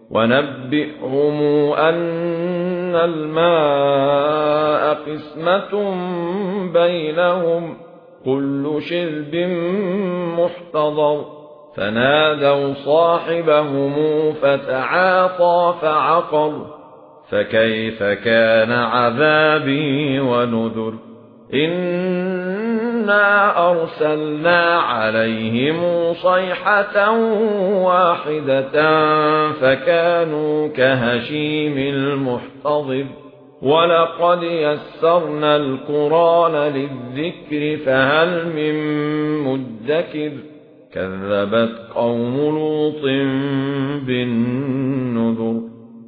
ونبئهم أن الماء قسمة بينهم كل شرب محتضر فنادوا صاحبهم فتعاطى فعقر فكيف كان عذابي ونذر إنا أرسلنا عليهم صيحة واحدة فكانوا كهشيم المحتضر ولقد يسرنا القرآن للذكر فهل من مدكر كذبت قوم لوط بالنذر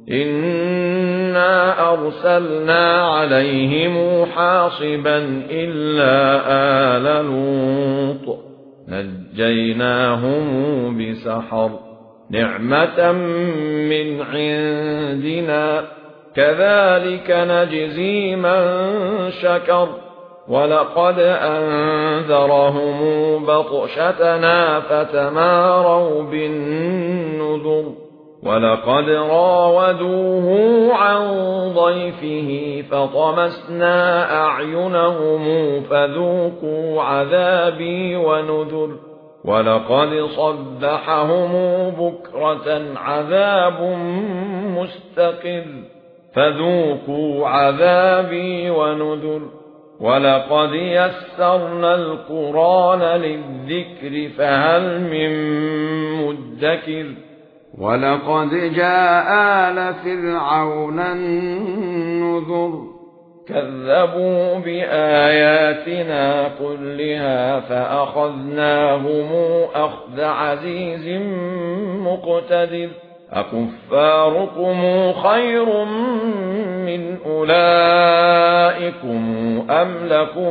إنا أرسلنا عليهم حاصبا إلا آل لوط نجيناهم بسحر نعمة من عندنا كذلك نجزي من شكر ولقد أنذرهم بطشتنا فتماروا بالنذر ولقد راودوه عن ضيفه فطمسنا أعينهم فذوقوا عذابي ونذر ولقد صبحهم بكرة عذاب مستقر فذوقوا عذابي ونذر ولقد يسرنا القرآن للذكر فهل من مدكر ولقد جاء آل فرعون النذر كذبوا بآياتنا كلها فأخذناهم أخذ عزيز مقتدر أكفاركم خير من أولئكم أم لكم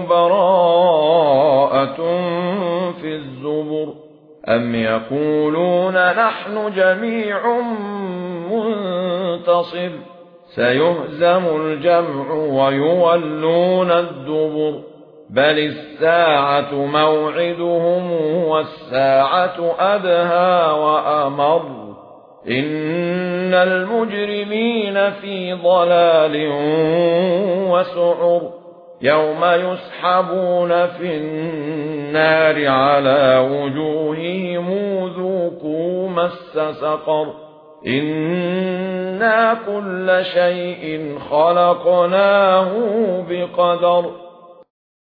براءة في الزبر أم يقولون نحن جميع منتصر سيهزم الجمع ويولون الدبر بل الساعة موعدهم والساعة أدهى وأمر إن المجرمين في ضلال وسعر يوم يسحبون في النار على وجوههم ذوقوا مس سقر إنا كل شيء خلقناه بقدر